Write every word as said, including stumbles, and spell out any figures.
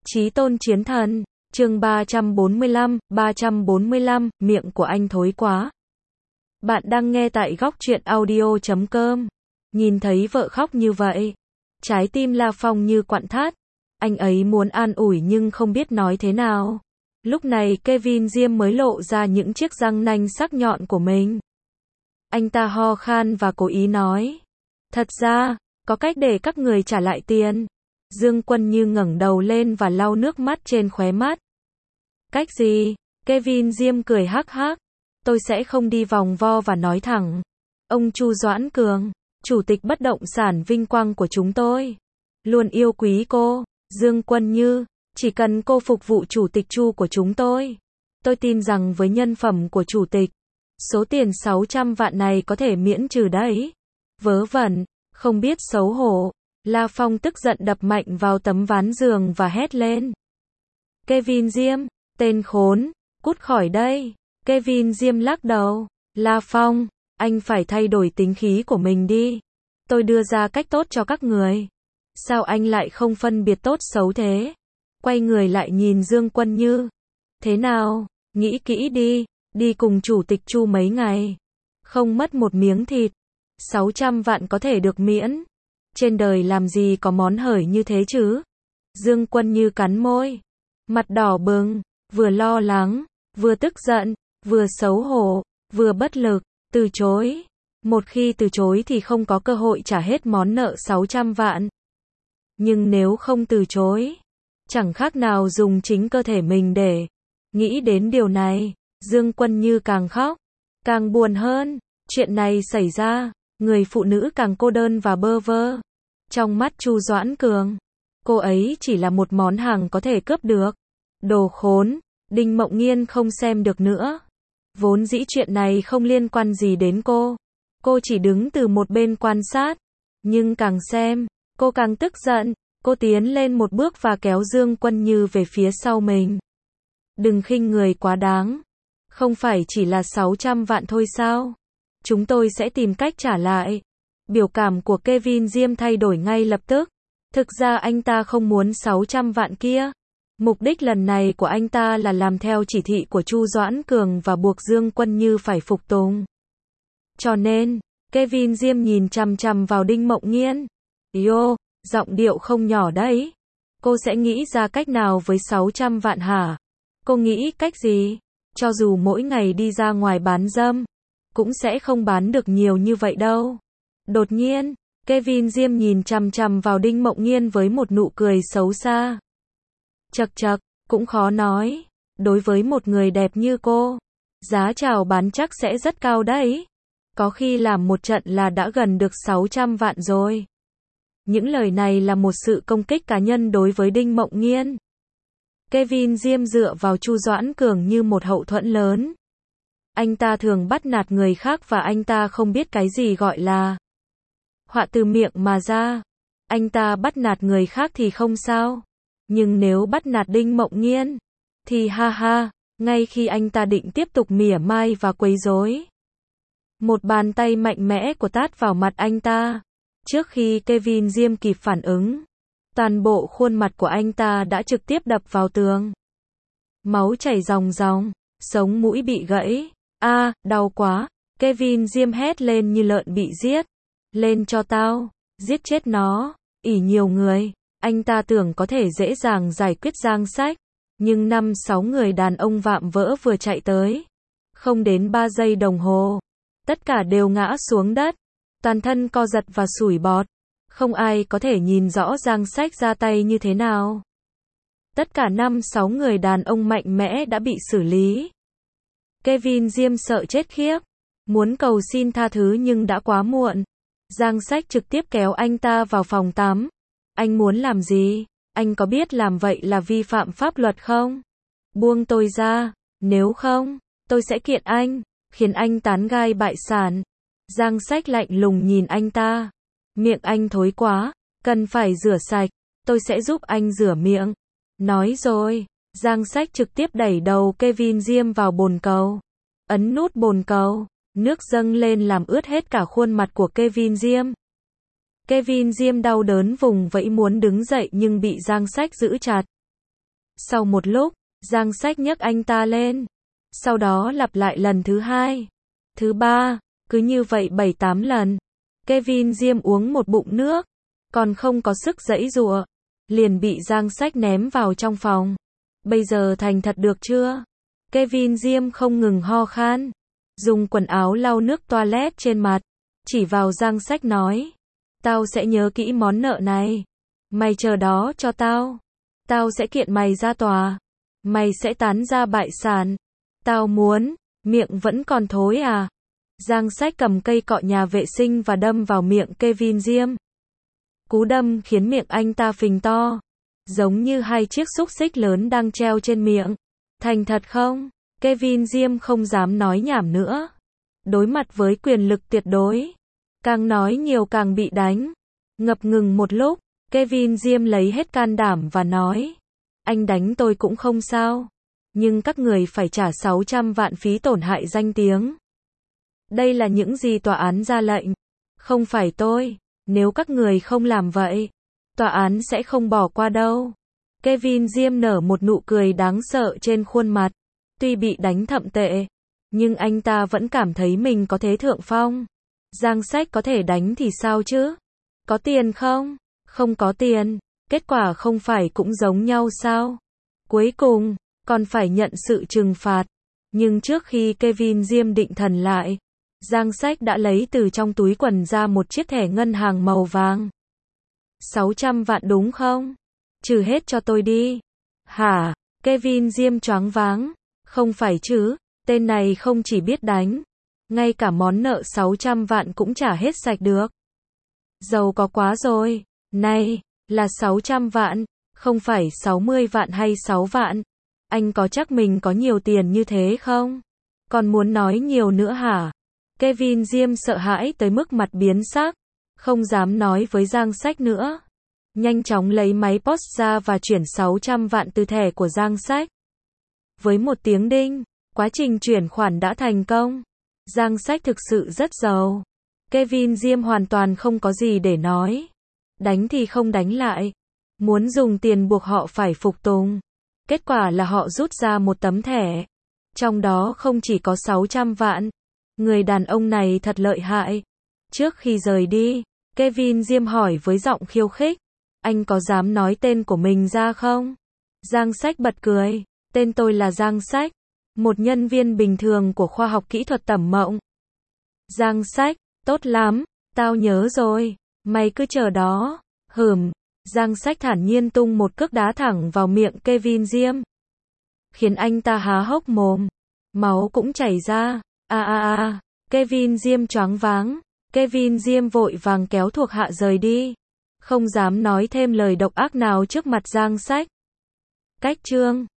Chí tôn chiến thần, chương ba trăm bốn mươi lăm, ba trăm bốn mươi lăm, miệng của anh thối quá. Bạn đang nghe tại góc truyện audio chấm com. Nhìn thấy vợ khóc như vậy, trái tim La Phong như quặn thắt. Anh ấy muốn an ủi nhưng không biết nói thế nào. Lúc này Kevin Diêm mới lộ ra những chiếc răng nanh sắc nhọn của mình. Anh ta ho khan và cố ý nói. Thật ra, có cách để các người trả lại tiền. Dương Quân Như ngẩng đầu lên và lau nước mắt trên khóe mắt. Cách gì? Kevin Diêm cười hắc hắc. Tôi sẽ không đi vòng vo và nói thẳng. Ông Chu Doãn Cường, chủ tịch bất động sản vinh quang của chúng tôi, luôn yêu quý cô, Dương Quân Như. Chỉ cần cô phục vụ chủ tịch Chu của chúng tôi, tôi tin rằng với nhân phẩm của chủ tịch, số tiền sáu trăm vạn này có thể miễn trừ đấy. Vớ vẩn, không biết xấu hổ. La Phong tức giận đập mạnh vào tấm ván giường và hét lên. Kevin Diêm, tên khốn, cút khỏi đây. Kevin Diêm lắc đầu. La Phong, anh phải thay đổi tính khí của mình đi. Tôi đưa ra cách tốt cho các người. Sao anh lại không phân biệt tốt xấu thế? Quay người lại nhìn Dương Quân Như. Thế nào, nghĩ kỹ đi, đi cùng chủ tịch Chu mấy ngày. Không mất một miếng thịt. sáu trăm vạn có thể được miễn. Trên đời làm gì có món hời như thế chứ? Dương Quân Như cắn môi. Mặt đỏ bừng, vừa lo lắng, vừa tức giận, vừa xấu hổ, vừa bất lực, từ chối. Một khi từ chối thì không có cơ hội trả hết món nợ sáu trăm vạn. Nhưng nếu không từ chối, chẳng khác nào dùng chính cơ thể mình để. Nghĩ đến điều này, Dương Quân Như càng khóc, càng buồn hơn. Chuyện này xảy ra, người phụ nữ càng cô đơn và bơ vơ. Trong mắt Chu Doãn Cường, cô ấy chỉ là một món hàng có thể cướp được. Đồ khốn, Đinh Mộng Nghiên không xem được nữa. Vốn dĩ chuyện này không liên quan gì đến cô. Cô chỉ đứng từ một bên quan sát. Nhưng càng xem, cô càng tức giận. Cô tiến lên một bước và kéo Dương Quân Như về phía sau mình. Đừng khinh người quá đáng. Không phải chỉ là sáu trăm vạn thôi sao? Chúng tôi sẽ tìm cách trả lại. Biểu cảm của Kevin Diêm thay đổi ngay lập tức. Thực ra anh ta không muốn sáu trăm vạn kia. Mục đích lần này của anh ta là làm theo chỉ thị của Chu Doãn Cường và buộc Dương Quân Như phải phục tùng. Cho nên, Kevin Diêm nhìn chằm chằm vào Đinh Mộng Nghiên. Yo, giọng điệu không nhỏ đấy. Cô sẽ nghĩ ra cách nào với sáu trăm vạn hả? Cô nghĩ cách gì? Cho dù mỗi ngày đi ra ngoài bán dâm, cũng sẽ không bán được nhiều như vậy đâu. Đột nhiên, Kevin Diêm nhìn chằm chằm vào Đinh Mộng Nghiên với một nụ cười xấu xa. Chậc chậc, cũng khó nói. Đối với một người đẹp như cô, giá chào bán chắc sẽ rất cao đấy. Có khi làm một trận là đã gần được sáu trăm vạn rồi. Những lời này là một sự công kích cá nhân đối với Đinh Mộng Nghiên. Kevin Diêm dựa vào Chu Doãn Cường như một hậu thuẫn lớn. Anh ta thường bắt nạt người khác và anh ta không biết cái gì gọi là họa từ miệng mà ra. Anh ta bắt nạt người khác thì không sao. Nhưng nếu bắt nạt Đinh Mộng Nghiên, thì ha ha, ngay khi anh ta định tiếp tục mỉa mai và quấy rối, một bàn tay mạnh mẽ của tát vào mặt anh ta. Trước khi Kevin Diêm kịp phản ứng, toàn bộ khuôn mặt của anh ta đã trực tiếp đập vào tường. Máu chảy ròng ròng, sống mũi bị gãy. A, à, đau quá. Kevin Diêm hét lên như lợn bị giết. Lên cho tao, giết chết nó. Ỷ nhiều người, anh ta tưởng có thể dễ dàng giải quyết Giang Sách. Nhưng năm sáu người đàn ông vạm vỡ vừa chạy tới. Không đến ba giây đồng hồ, tất cả đều ngã xuống đất. Toàn thân co giật và sủi bọt. Không ai có thể nhìn rõ Giang Sách ra tay như thế nào. Tất cả năm sáu người đàn ông mạnh mẽ đã bị xử lý. Kevin Diêm sợ chết khiếp. Muốn cầu xin tha thứ nhưng đã quá muộn. Giang Sách trực tiếp kéo anh ta vào phòng tắm. Anh muốn làm gì? Anh có biết làm vậy là vi phạm pháp luật không? Buông tôi ra. Nếu không, tôi sẽ kiện anh. Khiến anh tán gai bại sản. Giang Sách lạnh lùng nhìn anh ta. Miệng anh thối quá. Cần phải rửa sạch. Tôi sẽ giúp anh rửa miệng. Nói rồi. Giang Sách trực tiếp đẩy đầu Kevin Diêm vào bồn cầu. Ấn nút bồn cầu. Nước dâng lên làm ướt hết cả khuôn mặt của Kevin Diêm. Kevin Diêm đau đớn vùng vẫy muốn đứng dậy nhưng bị Giang Sách giữ chặt. Sau một lúc, Giang Sách nhấc anh ta lên. Sau đó lặp lại lần thứ hai, thứ ba, cứ như vậy bảy tám lần. Kevin Diêm uống một bụng nước, còn không có sức giãy giụa, liền bị Giang Sách ném vào trong phòng. Bây giờ thành thật được chưa? Kevin Diêm không ngừng ho khan, dùng quần áo lau nước toilet trên mặt, chỉ vào Giang Sách nói, tao sẽ nhớ kỹ món nợ này. Mày chờ đó cho tao. Tao sẽ kiện mày ra tòa. Mày sẽ tán ra bại sản. Tao muốn, miệng vẫn còn thối à? Giang Sách cầm cây cọ nhà vệ sinh và đâm vào miệng Kevin Diêm. Cú đâm khiến miệng anh ta phình to, giống như hai chiếc xúc xích lớn đang treo trên miệng. Thành thật không? Kevin Diêm không dám nói nhảm nữa. Đối mặt với quyền lực tuyệt đối, càng nói nhiều càng bị đánh. Ngập ngừng một lúc, Kevin Diêm lấy hết can đảm và nói, anh đánh tôi cũng không sao, nhưng các người phải trả sáu trăm vạn phí tổn hại danh tiếng. Đây là những gì tòa án ra lệnh, không phải tôi. Nếu các người không làm vậy, tòa án sẽ không bỏ qua đâu. Kevin Diêm nở một nụ cười đáng sợ trên khuôn mặt. Tuy bị đánh thậm tệ, nhưng anh ta vẫn cảm thấy mình có thế thượng phong. Giang Sách có thể đánh thì sao chứ? Có tiền không? Không có tiền. Kết quả không phải cũng giống nhau sao? Cuối cùng, còn phải nhận sự trừng phạt. Nhưng trước khi Kevin Diêm định thần lại, Giang Sách đã lấy từ trong túi quần ra một chiếc thẻ ngân hàng màu vàng. sáu trăm vạn đúng không? Trừ hết cho tôi đi. Hả? Kevin Diêm choáng váng. Không phải chứ, tên này không chỉ biết đánh, ngay cả món nợ sáu trăm vạn cũng trả hết sạch được. Giàu có quá rồi. Này, là sáu trăm vạn, không phải sáu mươi vạn hay sáu vạn. Anh có chắc mình có nhiều tiền như thế không? Còn muốn nói nhiều nữa hả? Kevin Diêm sợ hãi tới mức mặt biến sắc, không dám nói với Giang Sách nữa. Nhanh chóng lấy máy pê ô ét ra và chuyển sáu trăm vạn từ thẻ của Giang Sách. Với một tiếng đinh, quá trình chuyển khoản đã thành công. Giang Sách thực sự rất giàu. Kevin Diêm hoàn toàn không có gì để nói. Đánh thì không đánh lại. Muốn dùng tiền buộc họ phải phục tùng. Kết quả là họ rút ra một tấm thẻ. Trong đó không chỉ có sáu trăm vạn. Người đàn ông này thật lợi hại. Trước khi rời đi, Kevin Diêm hỏi với giọng khiêu khích. Anh có dám nói tên của mình ra không? Giang Sách bật cười. Tên tôi là Giang Sách, một nhân viên bình thường của khoa học kỹ thuật Tẩm Mộng. Giang Sách, tốt lắm, tao nhớ rồi, mày cứ chờ đó. Hừm, Giang Sách thản nhiên tung một cước đá thẳng vào miệng Kevin Diêm, khiến anh ta há hốc mồm, máu cũng chảy ra. A a a, Kevin Diêm choáng váng. Kevin Diêm vội vàng kéo thuộc hạ rời đi, không dám nói thêm lời độc ác nào trước mặt Giang Sách. Cách chương